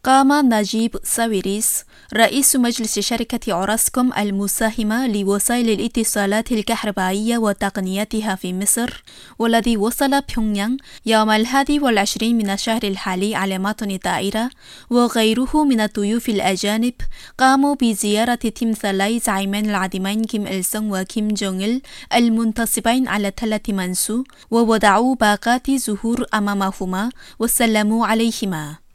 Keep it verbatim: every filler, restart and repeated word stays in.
قام نجيب ساويرس رئيس مجلس شركة أوراسكوم المساهمة لوسائل الاتصالات الكهربائية وتقنياتها في مصر، والذي وصل بيونغيانغ يوم الحادي والعشرين من الشهر الحالي على متن طائرة، وغيره من الضيوف الأجانب قاموا بزيارة تمثالي زعيمين العظيمين كيم إل سونغ وكيم جونغ إل المنتصبين على تلة منسو، ووضعوا باقات زهور أمامهما وسلموا عليهما.